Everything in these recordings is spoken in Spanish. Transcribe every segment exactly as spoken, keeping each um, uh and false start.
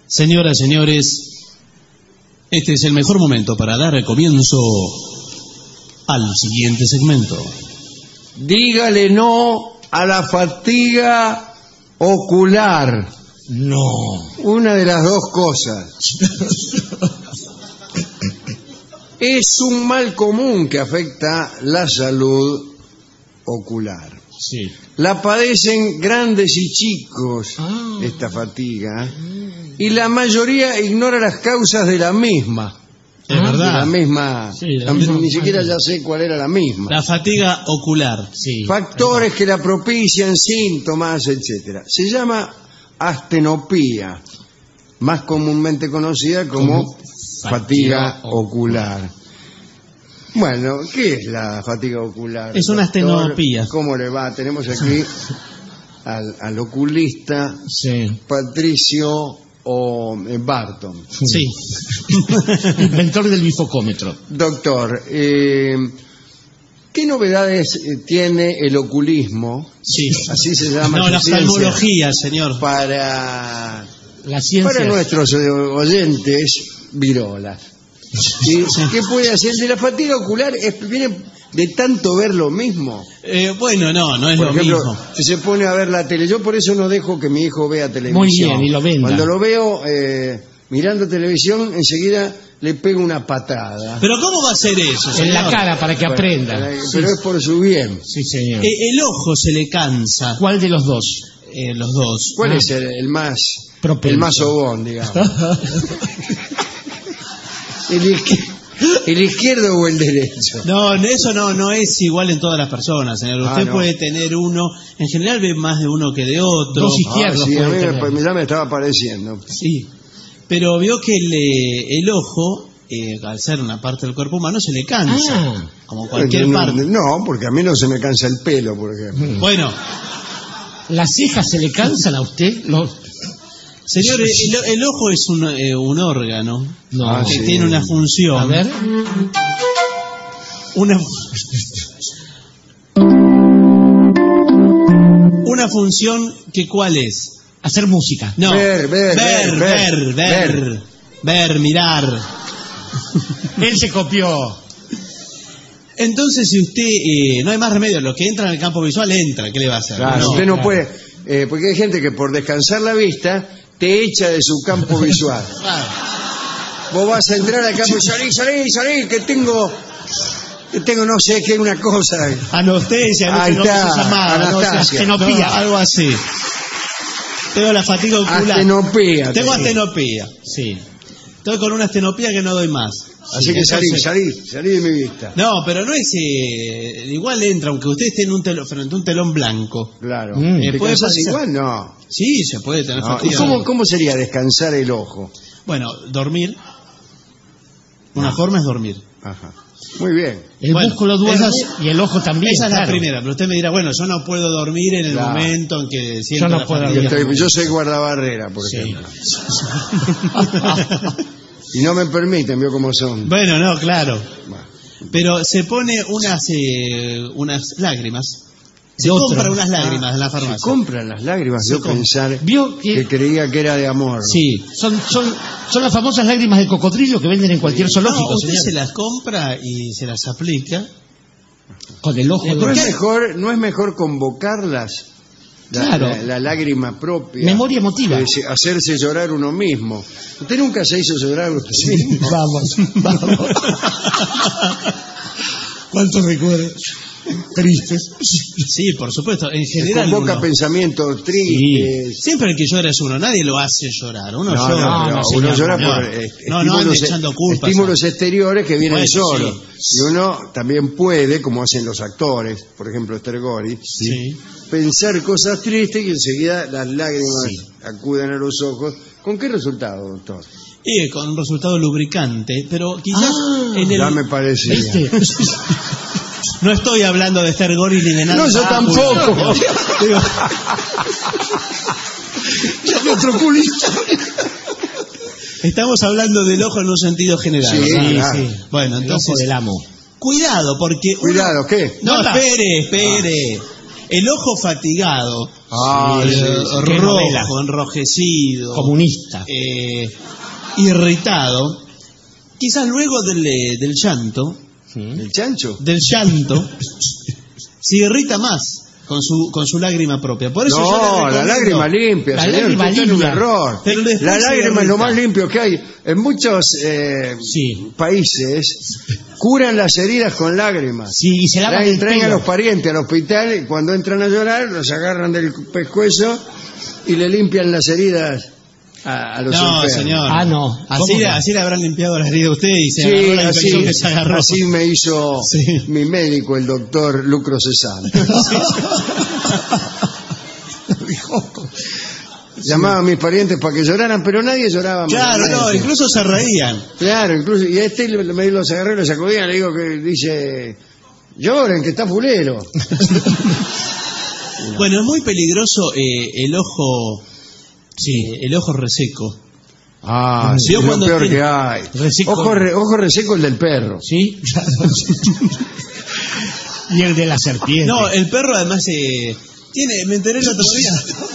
Señoras, señores, este es el mejor momento para dar comienzo al siguiente segmento. Dígale no a la fatiga ocular. No. Una de las dos cosas. Es un mal común que afecta la salud ocular. Sí. La padecen grandes y chicos, Ah. esta fatiga, y la mayoría ignora las causas de la misma. Es Ah, verdad. De la misma, Sí, de la tam- misma ni siquiera manera. ya sé cuál era la misma. La fatiga ocular. Sí. Factores que la propician, síntomas, etcétera. Se llama astenopía, más comúnmente conocida como Como fatiga fatiga ocular. Bueno, ¿qué es la fatiga ocular? Es una doctor? astenopía. ¿Cómo le va? Tenemos aquí al, al oculista Sí. Patricio o eh, Barton. Sí. Inventor del bifocómetro. Doctor, eh, ¿qué novedades eh, tiene el oculismo? Sí. Así se llama. No, su la ciencia, oftalmología, señor. Para, La ciencia. para nuestros eh, oyentes virolas. ¿Sí? ¿Qué puede hacer? De la fatiga ocular es, viene de tanto ver lo mismo. Eh, bueno, no, no es Por lo ejemplo, mismo. si se pone a ver la tele, yo por eso no dejo que mi hijo vea televisión. Muy bien, y lo venda. Cuando lo veo eh, mirando televisión, enseguida le pego una patada. Pero ¿cómo va a ser eso, señor? En la cara para que Bueno, aprenda. eh, Pero es por su bien. Sí, señor. Eh, el ojo se le cansa, ¿Cuál de los dos? eh, los dos. ¿Cuál Ah. es el, el más Propenso. el más sobón, digamos? ¿El, izquier- ¿El izquierdo o el derecho? No, eso no no es igual en todas las personas, señor. Ah, Usted no. puede tener uno, en general ve más de uno que de otro. Dos Ah, izquierdos sí, a puede mí me, tener. pues, ya me estaba pareciendo. Sí. Pero vio que el, eh, el ojo, eh, al ser una parte del cuerpo humano, se le cansa. Ah. Como cualquier no, parte. no, porque a mí no se me cansa el pelo, por ejemplo. Bueno, ¿Las cejas se le cansan a usted? No. señor, el, el ojo es un, eh, un órgano No. Ah, que sí. tiene una función. A ver. Una, una función que ¿cuál es? Hacer música. No. Ver, ver, ver, ver, ver, ver, ver, ver, mirar. Él se copió. Entonces, si usted, eh, no hay más remedio, lo que entra en el campo visual entra, ¿qué le va a hacer? Claro, No. usted no claro. puede, eh, porque hay gente que por descansar la vista te echa de su campo visual. Claro. Vos vas a entrar al campo y salí, salí, salí, que tengo, que tengo no sé qué, una cosa. Anestesia, no Ahí sé cómo está, se llamaba, no sé, Anastasia. astenopía, algo así. Tengo la fatiga ocular. Astenopía. Tengo tengo. astenopía. Sí. Estoy con una astenopía que no doy más. Así Sí, que salí, entonces- salí, salí de mi vista. No, pero no es... eh, igual entra, aunque usted esté en un telón, frente a un telón blanco. Claro. Mm. ¿Te Eh, puede cansás pasar. igual? No. Sí, se puede tener No. ¿Y fatiga. cómo, cómo sería descansar el ojo? Bueno, dormir. Una forma es dormir. Ajá. Muy bien. El Bueno, músculo duerme esas- y el ojo también. Esa es la claro. primera, pero usted me dirá, bueno, yo no puedo dormir en el Claro. momento en que siento no la puedo fatiga. Yo, estoy- yo soy guardabarrera, por Sí. ejemplo. Y no me permiten, vio cómo son. Bueno, no, claro. Bueno. Pero se pone unas eh, unas lágrimas. Se De otro. compra unas lágrimas en la Se farmacia. compran las lágrimas, Se yo compra. pensar Vio que que creía que era de amor. Sí. son, son, son las famosas lágrimas de cocodrilo que venden en cualquier No, zoológico, usted señor. se las compra y se las aplica. Con el ojo. ¿No de- es mejor, no es mejor convocarlas? La, Claro. la, la lágrima propia. Memoria emotiva. Eh, se- hacerse llorar uno mismo. ¿Usted nunca se hizo llorar usted mismo? Vamos, vamos. ¿Cuántos recuerdos tristes? Sí, por supuesto. En Se general. convoca uno- pensamientos tristes. Siempre el que llora es uno. Nadie lo hace llorar. Uno No, llora. no, pero no, uno señor, llora no. por eh, No, no ande estímulos, echando culpas. estímulos exteriores que vienen Bueno, solos. sí. Y uno también puede, como hacen los actores, por ejemplo Esther Gori, Sí. pensar cosas tristes y enseguida las lágrimas Sí. acuden a los ojos. ¿Con qué resultado, doctor? Y con un resultado lubricante, pero quizás Ah, en el... Ya me parecía. ¿Viste? No estoy hablando de Esther Gori ni de nada. No, yo Ah, tampoco. bueno. Digo, Ya vi otro culito. estamos hablando del ojo en un sentido general. Sí, ¿verdad? claro. sí. Bueno, El entonces... ojo del amo. Cuidado, porque... uno- Cuidado, ¿qué? No, Nota. espere, espere. El ojo fatigado, Ah, eh, sí, sí. Qué novela. rojo, enrojecido, Comunista. eh, irritado, quizás luego del, eh, del llanto, ¿El chancho? del llanto, se irrita más con su con su lágrima propia. Por eso yo le No, recomiendo- la lágrima limpia, La señor, lágrima usted tiene un limpia. error. Pero después La se lágrima es lo irrita. más limpio que hay. En muchos eh, Sí. países curan las heridas con lágrimas. Sí, y se lavan Traen, el traen a pelo. los parientes al hospital y cuando entran a llorar los agarran del pescuezo y le limpian las heridas a, a los No, enfermos. señor. Ah, no. Así ¿Cómo le, no? así le habrán limpiado la herida a usted y se Sí, agarró la así, infección que se agarró. así me hizo Sí. mi médico, el doctor Lucro Cesano. Llamaba a mis parientes para que lloraran, pero nadie lloraba. Claro, no, malamente. incluso se reían. Claro, incluso, y a este le- me los agarré y lo sacudían, le digo que dice, lloren, que está fulero. Bueno, es muy peligroso eh, el ojo, sí, el ojo reseco. Ah, sí, Vio es lo cuando peor tiene- que hay. Reseco. Ojo, re- ojo reseco el del perro. ¿Sí? Y el de la serpiente. No, el perro además eh, tiene, me enteré el otro día.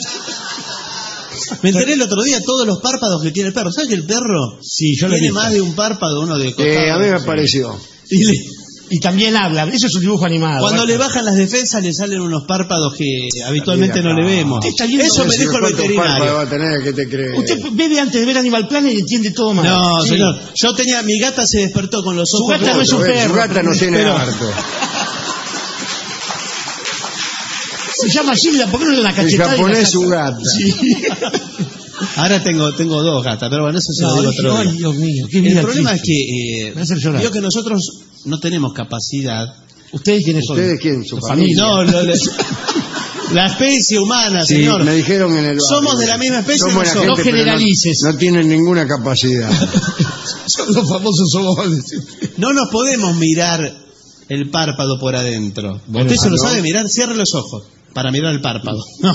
Me enteré el otro día todos los párpados que tiene el perro. ¿Sabes que el perro Sí, yo lo he tiene visto. más de un párpado, uno de costado? Eh, a mí me pareció. Y le- Y también habla. Eso es un dibujo animado. cuando ¿verdad? le bajan las defensas le salen unos párpados que habitualmente no le vemos. Usted está viendo- Eso me Señor, dijo el ¿cuántos párpados veterinario. va a tener? ¿Qué te crees? Usted bebe antes de ver Animal Planet y entiende todo mal. No, Sí. señor. Yo tenía, mi gata se despertó con los Su ojos. gata no es un Su perro. gata no tiene Pero- harto. Se llama Gilda, ¿por qué no le da una El cachetada? y la japonés saca? su gata. Sí. Ahora tengo tengo dos gatas, pero bueno, eso se lo No, digo otro ay, día. Dios mío, qué El vida problema es triste. que eh, Me hace llorar. vio que nosotros no tenemos capacidad. ¿Ustedes quiénes son? ¿Ustedes quién? ¿Su Su familia? No, lo- lo- la especie humana, Sí, señor. me dijeron en el barrio. Somos de la misma especie, Somos no la somos. gente, No pero generalices. No, no tienen ninguna capacidad. Son los famosos somos. No nos podemos mirar el párpado por adentro. Bueno, ¿Usted se ah, lo ¿no? sabe mirar? Cierre los ojos para mirar el párpado. No.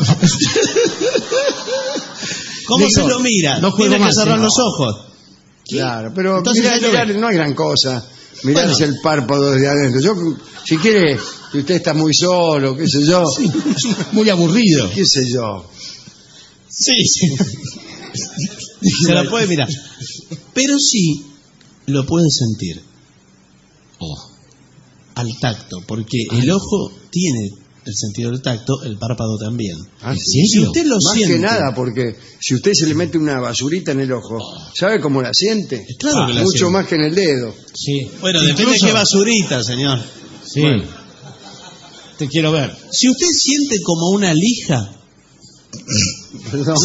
¿Cómo Digo, se lo mira? no juego Tiene que más, cerrar ¿eh? los ojos. Claro, pero Entonces, mirar, ahí lo mirar ve. no hay gran cosa. Mirarse Bueno. el párpado desde adentro. Yo, si quiere, si usted está muy solo, qué sé yo, Muy aburrido. qué sé yo. Sí, sí. Se lo puede mirar. Pero sí lo puede sentir. Oh. Al tacto, porque el ojo tiene el sentido del tacto, el párpado también. Ah, ¿En sí. Si usted lo Más siente. que nada, porque si usted se le mete una basurita en el ojo, ¿sabe cómo la siente? Claro que la Mucho siente. más que en el dedo. Sí. Bueno, depende de Incluso- qué basurita, señor. Sí. Bueno. Te quiero ver. Si usted siente como una lija, Perdón.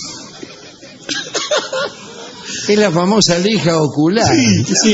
Es la famosa lija ocular. sí.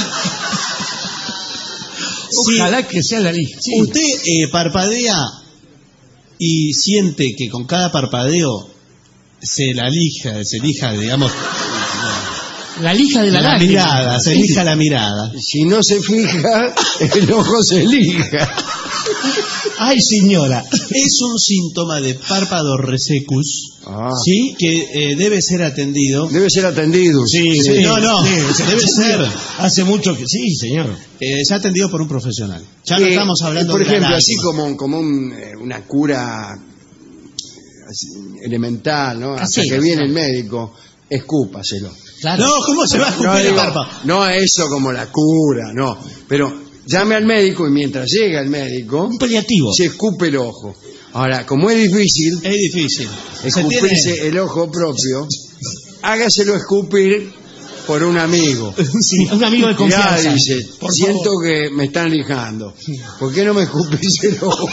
Si Ojalá que sea la lija. Sí. usted eh, parpadea y siente que con cada parpadeo se la lija, se lija, digamos, La lija de la, la, lágrima. mirada, se lija la mirada. Si no se fija, el ojo se lija. Ay, señora. Es un síntoma de párpado resecus, Ah. ¿sí? Que eh, debe ser atendido. Debe ser atendido. Sí, Sí, no, no, debe ser. Hace mucho que... Sí, señor. Eh, ya atendido por un profesional. Ya no Eh, estamos hablando por de la ejemplo, lágrima. así como, como un, eh, una cura así, elemental, ¿no? Hasta Casera, que viene ¿no? el médico, escúpaselo. Claro. No, ¿cómo se va a escupir No, el digo, párpado? no eso como la cura, no. Pero llame al médico y mientras llega el médico, Un paliativo. se escupe el ojo. Ahora, como es difícil Es difícil. Se escupirse tiene... el ojo propio, hágaselo escupir por un amigo. Sí, un amigo de Ya confianza. dice, Por siento favor. que me están lijando. ¿Por qué no me escupís el ojo?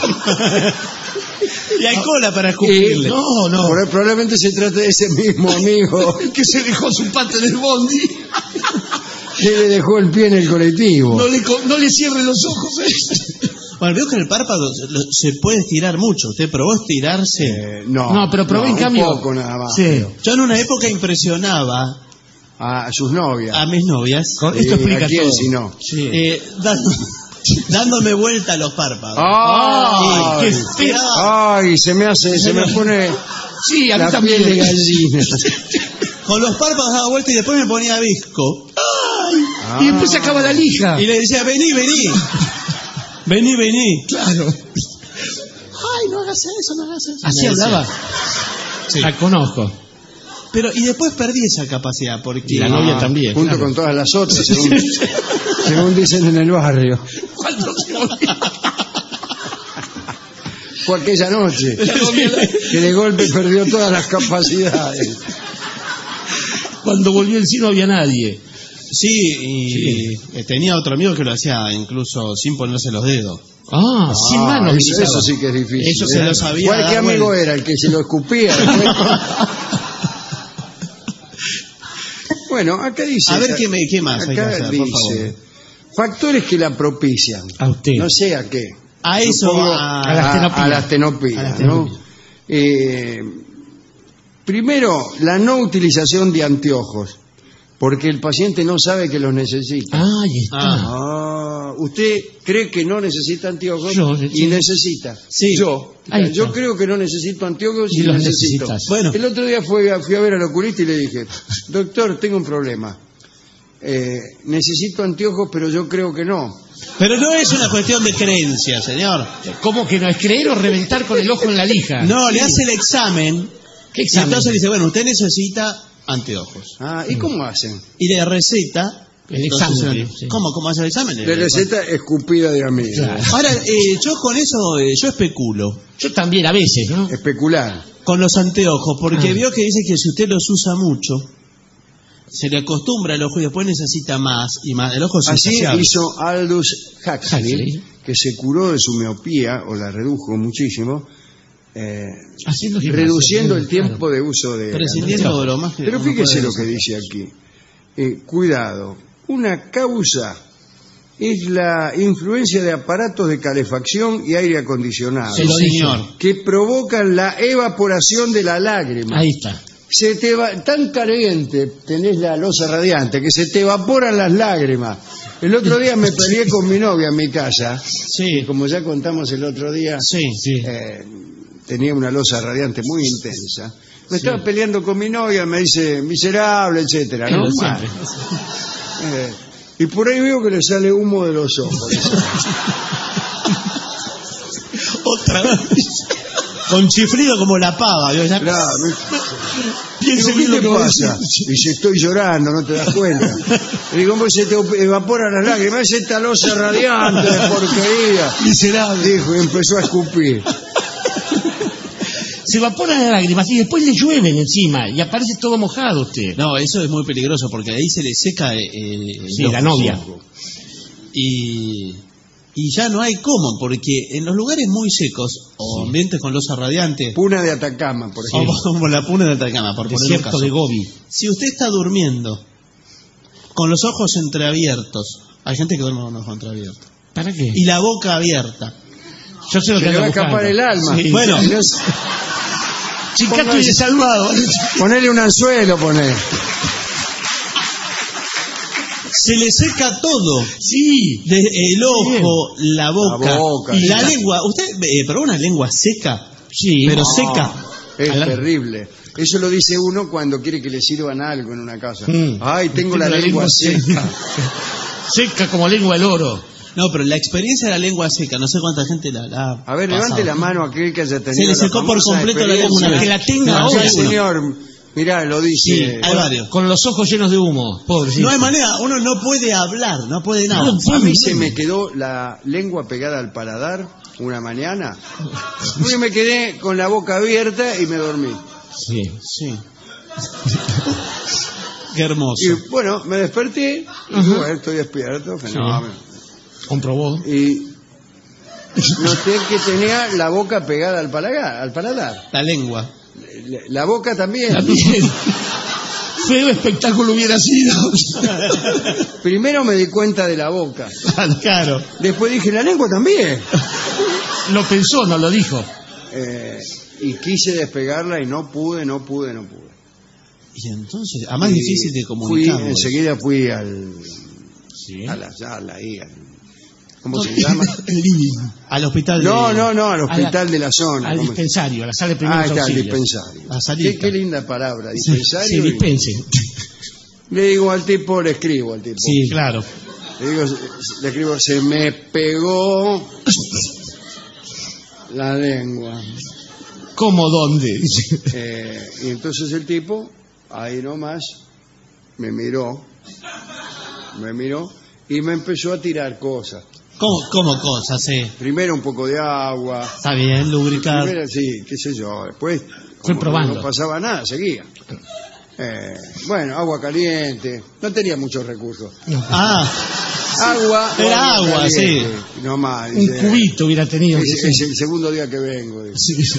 Y hay cola para Y- escupirle. No, no. Por- probablemente se trate de ese mismo amigo Que se dejó su parte del bondi. que le dejó el pie en el colectivo. No le, co- no le cierre los ojos. ¿eh? Bueno, veo que el párpado se- lo- se puede estirar mucho. ¿Usted probó estirarse? Eh, no, No, pero probé en un cambio. poco nada más. Sí. Yo en una época impresionaba A sus novias. a mis novias Con- Sí, Esto explica ¿a quién todo. si no? Sí. eh, dando- dándome vuelta a los párpados. ¡Ay! qué feo. Ay, se me hace, se me pone Sí, a mí la también. piel de gallina. Con los párpados daba vuelta y después me ponía visco. Y después se acaba la lija. Y le decía, vení, vení. Vení, vení. Claro. Ay, no, hagas eso, no hagas eso. ¿Así Me decía. hablaba? Sí. La conozco. Pero, y después perdí esa capacidad, porque... Y la novia también. Junto claro. con todas las otras, según, según dicen en el barrio. ¿Cuándo se volvió? Fue aquella noche que de golpe perdió todas las capacidades. Cuando volvió en sí no había nadie. Sí, y Sí. eh, tenía otro amigo que lo hacía incluso sin ponerse los dedos. Ah, sin Ah, manos. eso, utilizaba. eso sí que es difícil. Eso se ¿eh? lo sabía ¿Cuál qué dar amigo vuelta. era? ¿El que se lo escupía? Después? Bueno, acá dice... A ver qué, me, qué más hay que Acá hacer, por dice... favor. Factores que la propician. A usted. No sé a qué. A eso, Supongo a- a la astenopía. a la astenopía, A la ¿no? astenopía. Eh, primero, la no utilización de anteojos, porque el paciente no sabe que los necesita. Ah, ahí está. Ah. Ah, usted cree que no necesita anteojos Yo, sí. y necesita. Sí. Yo, Ahí está. yo creo que no necesito anteojos y, Y los necesito. necesitas. Bueno. El otro día fui a, fui a ver al oculista y le dije, doctor, tengo un problema. Eh, necesito anteojos, pero yo creo que no. Pero no es una cuestión de creencia, señor. ¿Cómo que no es creer o reventar con el ojo en la lija? No, Sí. le hace el examen. ¿Qué Y examen? entonces le dice, bueno, usted necesita anteojos. Ah, ¿y cómo hacen? Y le receta... El entonces, examen, eh, sí. ¿Cómo? ¿Cómo hace el examen? De receta escupida de amigo. Claro. Ahora, eh, yo con eso, eh, yo especulo. Yo también, a veces, ¿no? Especular. Con los anteojos, porque Ah. vio que dice que si usted los usa mucho, se le acostumbra el ojo y después necesita más y más. El ojo es Así insaciable. hizo Aldous Huxley, Huxley. que se curó de su miopía, o la redujo muchísimo, eh, Haciendo gimnasia, reduciendo sí, el tiempo claro. de uso de... Prescindiendo de lo más que Pero uno fíjese puede lo que dice aquí. Eh, cuidado, una causa es la influencia de aparatos de calefacción y aire acondicionado, Se lo Sí, dije. señor. que provocan la evaporación de la lágrima. Ahí está. Se te va, tan caliente tenés la losa radiante que se te evaporan las lágrimas. El otro día me peleé con mi novia en mi casa, Sí, como ya contamos el otro día, sí, Sí. eh, tenía una losa radiante muy intensa. Me estaba peleando con mi novia, me dice miserable, etcétera, ¿no? Pero siempre. Eh, y por ahí veo que le sale humo de los ojos. Otra vez. Con chiflido como la pava. ¿vio? Ya- Claro, me- Piense Digo, bien ¿qué lo te que va a pasa? decir. Dice, estoy llorando, no te das cuenta. Le digo, ¿cómo se te evaporan las lágrimas? Es esta losa radiante de porquería. Miserable. Dijo y empezó a escupir. Se evaporan las lágrimas y después le llueven encima y aparece todo mojado usted. No, eso es muy peligroso porque ahí se le seca eh, el Sí, ojo. la novia. Y, y ya no hay cómo, porque en los lugares muy secos o ambientes con losa radiante, Puna de Atacama, por o ejemplo. como la puna de Atacama, por poner un Desierto caso. de Gobi. Si usted está durmiendo con los ojos entreabiertos, hay gente que duerme con los ojos entreabiertos, ¿Para qué? y la boca abierta, Yo sé lo Se que le va a ando escapar buscando. el alma. Sí. Bueno. No- Chicato y salvado. Ponele un anzuelo, poné. se le seca todo. Sí. De- el ojo, la boca, La boca, y la sí. lengua. ¿Usted eh, probó una lengua seca? Sí. Pero No. seca. Es A la- terrible. Eso lo dice uno cuando quiere que le sirvan algo en una casa. Mm. Ay, tengo, la, lengua seca. Seca como lengua el oro. No, pero la experiencia de la lengua seca, no sé cuánta gente la, la ha A ver, pasado. levante la mano aquel que haya tenido Se le la secó por famosa completo la lengua una experiencia. vez. Que la tenga No, ahora. sí, Sí, señor. Mirá, lo dice. Sí, hay varios. Con los ojos llenos de humo. Pobre. No hay manera, uno no puede hablar, no puede nada. No, A mí no, se no. me quedó la lengua pegada al paladar una mañana. Porque me quedé con la boca abierta y me dormí. Sí. Sí. Qué hermoso. Y bueno, me desperté y digo, bueno, estoy despierto, fenómeno. Comprobó. Y noté que tenía la boca pegada al paladar. Al paladar. La lengua. La, la boca también. También. Feo espectáculo hubiera sido. Primero me di cuenta de la boca. Claro. Después dije, la lengua también. Lo pensó, no lo dijo. Eh, y quise despegarla y no pude, no pude, no pude. Y entonces, a más Y difícil de fui, comunicar. enseguida fui al, Sí. a la sala ahí, al- ¿cómo se llama? Al hospital No, de... no, no, al A la- hospital de la zona. Al ¿cómo se- dispensario, a la sala de Ah, primeros está, el auxilios. dispensario. La salita. Qué, qué linda palabra, Sí, dispensario. sí, y- dispense. le digo al tipo, le escribo al tipo. Sí, claro. Le digo, le escribo, se me pegó La lengua. ¿Cómo dónde? Eh, y entonces el tipo, ahí nomás, me miró, me miró y me empezó a tirar cosas. ¿Cómo, cómo cosas, sí? Primero un poco de agua. Está bien, lubricar. Primero, sí, qué sé yo. Después, Fue como probando. no pasaba nada, seguía. Eh, bueno, agua caliente. No tenía muchos recursos. Ah, Agua. o Era agua, caliente. No más. Un dice, cubito hubiera tenido. Es, que es ser. el segundo día que vengo. dice. Sí.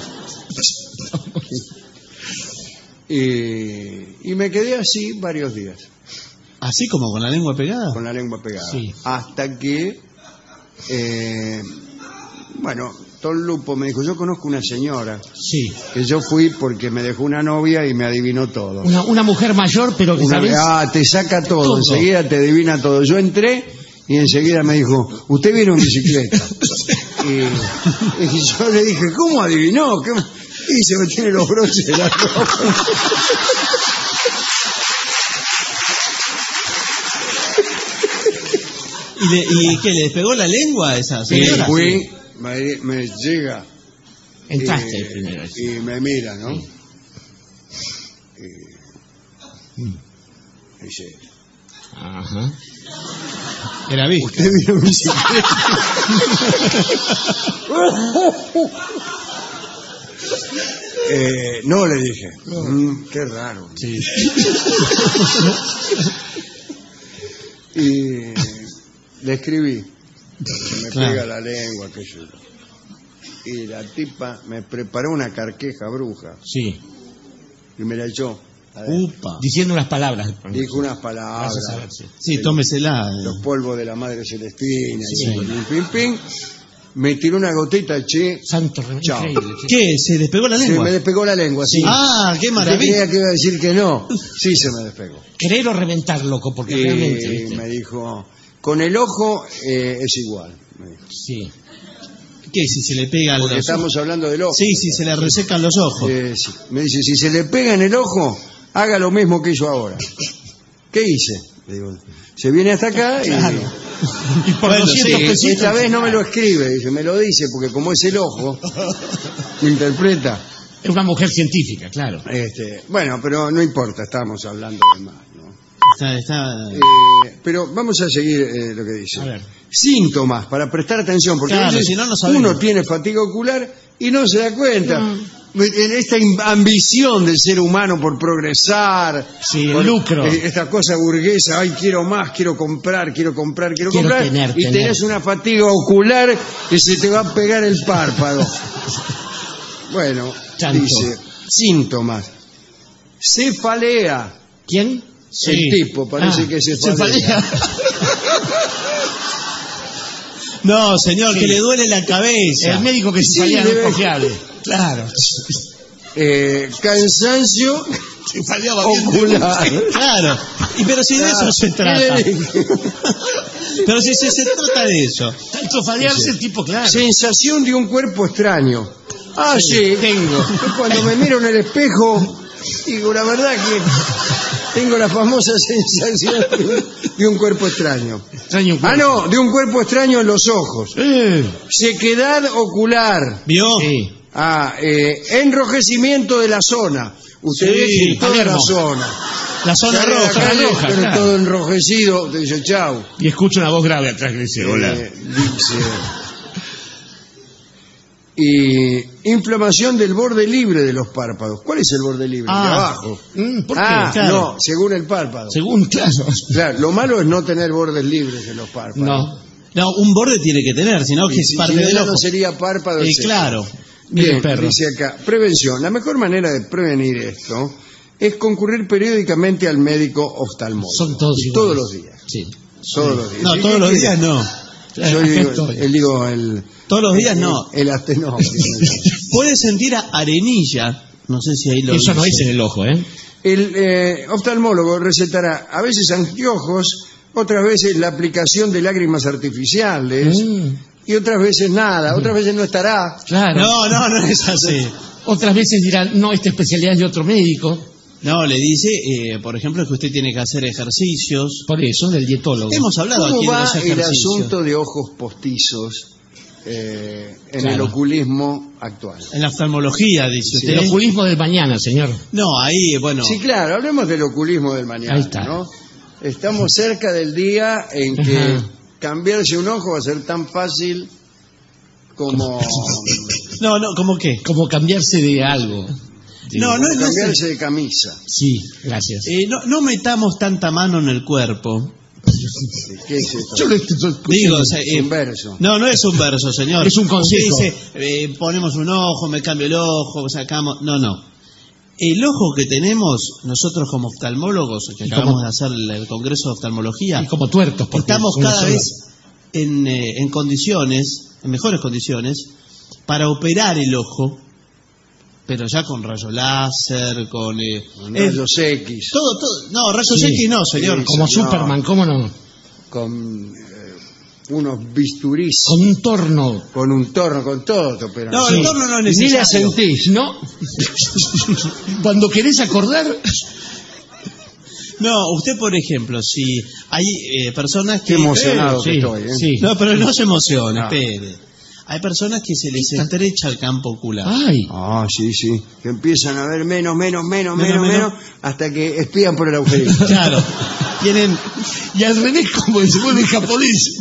Y, y me quedé así varios días, así como con la lengua pegada. con la lengua pegada. Sí. Hasta que, eh, bueno, Don Lupo me dijo, yo conozco una señora, Sí. que yo fui porque me dejó una novia y me adivinó todo. Una, una mujer mayor, pero que Una- sabes. ah, te saca todo, Todo. enseguida te adivina todo. Yo entré y enseguida me dijo, usted vino en bicicleta. y, y yo le dije, ¿cómo adivinó? ¿Qué? Y se me tiene los broches de la ropa. ¿Y, le, ¿Y qué? ¿Le despegó la lengua a esa Y señora? fui, me, me llega Entraste y, primero. y me mira, ¿no? Sí. Y dice, Ajá. Era visca. ¿usted vino en bicicleta? Eh, no, le dije. Mm, qué raro. Sí. Y le escribí. Me Claro. pega la lengua, qué sé yo. Y la tipa me preparó una carqueja bruja Sí. y me la echó. adentro. Upa. Diciendo unas palabras. Dijo unas palabras. Vas a saber, sí. Sí, de tómesela. Los polvos de la madre Celestina. Sí. Y pim, pim, pim. Me tiró una gotita, che. Santo remedio. Chao. Increíble. sí. ¿Qué? ¿Se despegó la Se lengua? me despegó la lengua, sí. Ah, qué Usted maravilla. creía que iba a decir que no. Sí, se me despegó. Querer o reventar, loco, porque realmente. Y ¿viste? me dijo, con el ojo eh, es igual. Me dijo. Sí. ¿Qué? Si se le pega Porque los estamos ojos. hablando del ojo. Sí, si se le resecan los ojos. Eh, sí. Me dice, si se le pega en el ojo, haga lo mismo que hizo ahora. ¿Qué hice? Le digo, se viene hasta acá y... Y por Bueno, doscientos sí, pesitos. Esta vez no me lo escribe, dice, me lo dice, porque como es el ojo, me interpreta. Es una mujer científica, claro. Este, bueno, pero no importa, estamos hablando de más, ¿no? Está, está... Eh, pero vamos a seguir eh, lo que dice. A ver. Síntomas, para prestar atención, porque Claro, a veces si no, no sabemos. uno tiene fatiga ocular y no se da cuenta. No. En esta im- ambición del ser humano por progresar, Sí, el por, lucro. eh, esta cosa burguesa, ay, quiero más, quiero comprar, quiero comprar, quiero, Quiero comprar, tener, y tener. tenés una fatiga ocular que se te va a pegar el párpado. Bueno, Chanto. dice, síntomas. Cefalea. ¿Quién? El tipo, parece Ah, que cefalea. No, señor, Sí. que le duele la cabeza. El médico que se Sí, salía no debe- es confiable. Claro. Eh, cansancio Se fallaba bien. ocular. Claro. Y pero si de eso se ¿Qué trata. le dije? Pero si se, se trata de eso. Tanto fallarse el tipo, claro. Sensación de un cuerpo extraño. Ah, Sí, sí. tengo. Yo cuando me miro en el espejo, digo, la verdad que tengo la famosa sensación de un, de un cuerpo extraño. Extraño Ah, no, de un cuerpo extraño en los ojos. Eh, Sequedad ocular. ¿Vio? sí. Ah, eh, enrojecimiento de la zona. Usted Sí, ve que en toda Palermo. la zona. La zona Sale a la roja. calle, roja, pero claro. todo enrojecido. Te dice, chau. Y escucho una voz grave atrás que dice, hola. Eh, dice. Y inflamación del borde libre de los párpados. ¿Cuál es el borde libre? Ah. De abajo. Mm, ¿Por qué? Ah, Claro. no, según el párpado. Según, claro. Claro, lo malo es no tener bordes libres en los párpados. No. No, un borde tiene que tener, sino que Y es si, parte si no, del ya ojo. no sería párpado. Eh, es esto. claro. Bien, el perro. dice acá, prevención. La mejor manera de prevenir esto es concurrir periódicamente al médico oftalmólogo. Son todos Y iguales. todos los días. Sí. Todos los días. No, ¿Y todos qué los quiere? días no. Yo Acá digo, estoy. el, digo, el, Todos los días el- no. El astenón. Puede sentir a arenilla. No sé si ahí lo Eso no dice. es en el ojo, ¿eh? El eh, oftalmólogo recetará a veces anteojos, otras veces la aplicación de lágrimas artificiales Mm, y otras veces nada, otras veces no estará. claro. No, no, no es así. Otras veces dirán, no, esta especialidad es de otro médico. No, le dice, eh, por ejemplo, que usted tiene que hacer ejercicios. Por eso, del dietólogo. Hemos hablado ¿Cómo aquí de va los el ejercicios. asunto de ojos postizos eh, en Claro. el oculismo actual. En la oftalmología, dice Sí. usted. El oculismo del mañana, señor. No, ahí, bueno. Sí, claro, hablemos del oculismo del mañana, Ahí está. ¿no? Estamos cerca del día en que Ajá. cambiarse un ojo va a ser tan fácil como, No, no, ¿cómo qué? Como cambiarse de algo. No, no, como no es- cambiarse de camisa. Sí, gracias. eh, no, no metamos tanta mano en el cuerpo. ¿Qué es esto? Yo lo estoy Digo, o Es sea, eh, un verso. no, no es un verso, señor. Es un consejo. Usted dice, eh, ponemos un ojo, me cambio el ojo, sacamos... No, no. El ojo que tenemos, nosotros como oftalmólogos, que Y acabamos como- de hacer el, el Congreso de Oftalmología, Y como tuertos. porque estamos uno cada solo. vez en, eh, en condiciones, en mejores condiciones, para operar el ojo, pero ya con rayo láser, con... eh, Con eh, rayos X, todo, todo. No, rayos Sí. X no, señor. Sí, Como señor. Superman, ¿cómo no? con eh, unos bisturís, Con un torno. con un torno, con todo te operan. No, Sí. el torno no es Ni la necesario. sentís, ¿no? Cuando querés acordar, No, usted, por ejemplo, si hay eh, personas que... Qué emocionado Eh, que sí, estoy, ¿eh? sí. No, pero no se emocione, Ah. espere. Hay personas que se les estrecha el campo ocular. ay, Ah, sí, sí. Que empiezan a ver menos, menos, menos, Menos, menos, menos, menos. hasta que espían por el agujerito. Claro. Tienen... y al revés como que se vuelve japonés.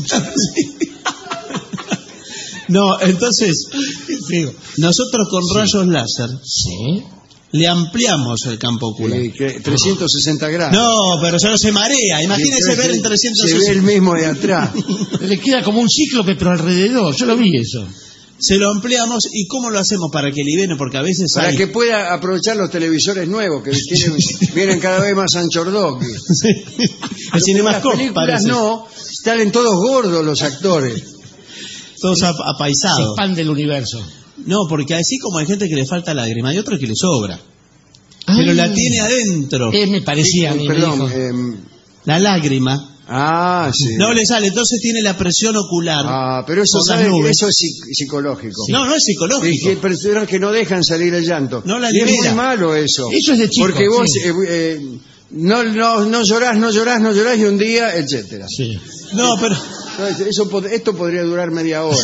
No, entonces, nosotros con rayos láser Sí. le ampliamos el campo ocular. Eh, que trescientos sesenta grados. No, pero ya no se marea. Imagínese Y ver en se- trescientos Se ve el sesenta. mismo de atrás. Le queda como un cíclope, pero alrededor. Yo lo vi eso. Se lo ampliamos y ¿cómo lo hacemos para que libere? Porque a veces Para hay... que pueda aprovechar los televisores nuevos que tienen- vienen cada vez más anchordoqui. Sí. El Cinemascope, Las películas parece. no, salen todos gordos los actores. Todos ap- Se apaisados. expande el universo. No, porque así como hay gente que le falta lágrima, hay otro que le sobra. Pero Ay. la tiene adentro. Eh, me parecía a mí, me Perdón. dijo. eh, La lágrima ah, sí. no le sale, entonces tiene la presión ocular. Ah, pero eso, con las ¿sabe? nubes. Eso es psic- psicológico. No, no es Es que psicológico. hay personas que no dejan salir el llanto. No la y es libera. muy malo eso. Eso es de chico, Porque vos sí. eh, eh, no, no, no llorás, no llorás, no llorás y un día, etcétera. Sí. No, pero... Entonces, eso, pod- esto podría durar media hora.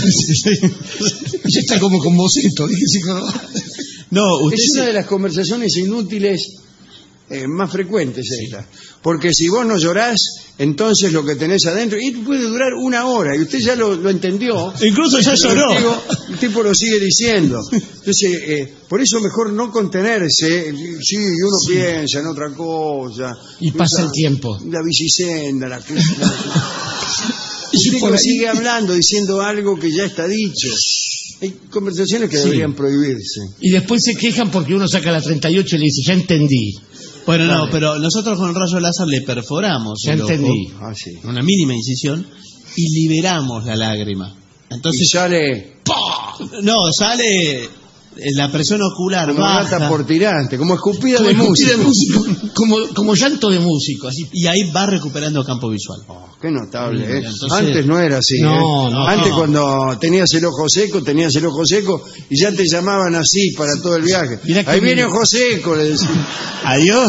Ya está como con boceto. Dije, sí, como- No, usted Es se- una de las conversaciones inútiles eh, más frecuentes esta. Porque si vos no llorás, entonces lo que tenés adentro, y puede durar una hora, y usted ya lo, lo entendió. Incluso ya lloró. El tipo, el tipo lo sigue diciendo. Entonces, eh, por eso mejor no contenerse. Sí, y uno piensa en otra cosa. Y pasa el tiempo. La bicicenda, la... la Y usted por ahí- sigue hablando, diciendo algo que ya está dicho. Hay conversaciones que Sí. deberían prohibirse. Y después se quejan porque uno saca la treinta y ocho y le dice, ya entendí. Bueno, no, pero nosotros con el rayo láser le perforamos Ya el ojo, entendí. Ah, sí. una mínima incisión, y liberamos la lágrima. Y Entonces, sale no, sale eh, la presión ocular como baja, gata por tirante, como escupida Como de escupida música. de músico, como, como llanto de músico, así. y ahí va recuperando campo visual. Oh, qué notable, Bien, ¿eh? entonces- Antes no era así, No, ¿eh? no, Antes no. cuando tenías el ojo seco, tenías el ojo seco y ya te llamaban así para todo el viaje. Mirá que Ahí viene bien. ojo seco, le decían. Adiós.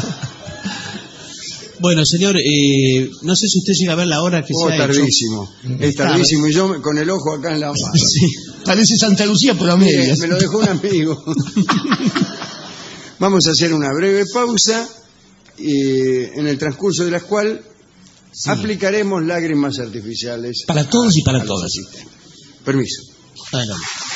Bueno, señor, eh, no sé si usted llega a ver la hora que Oh, se ha hecho. tardísimo. Es tardísimo y yo me- con el ojo acá en la mano. Sí. Parece Santa Lucía, pero a Mire, medias. me lo dejó un amigo. Vamos a hacer una breve pausa y en el transcurso de la cual aplicaremos lágrimas artificiales Para todos y para a los todas. asistentes. Permiso. Adelante.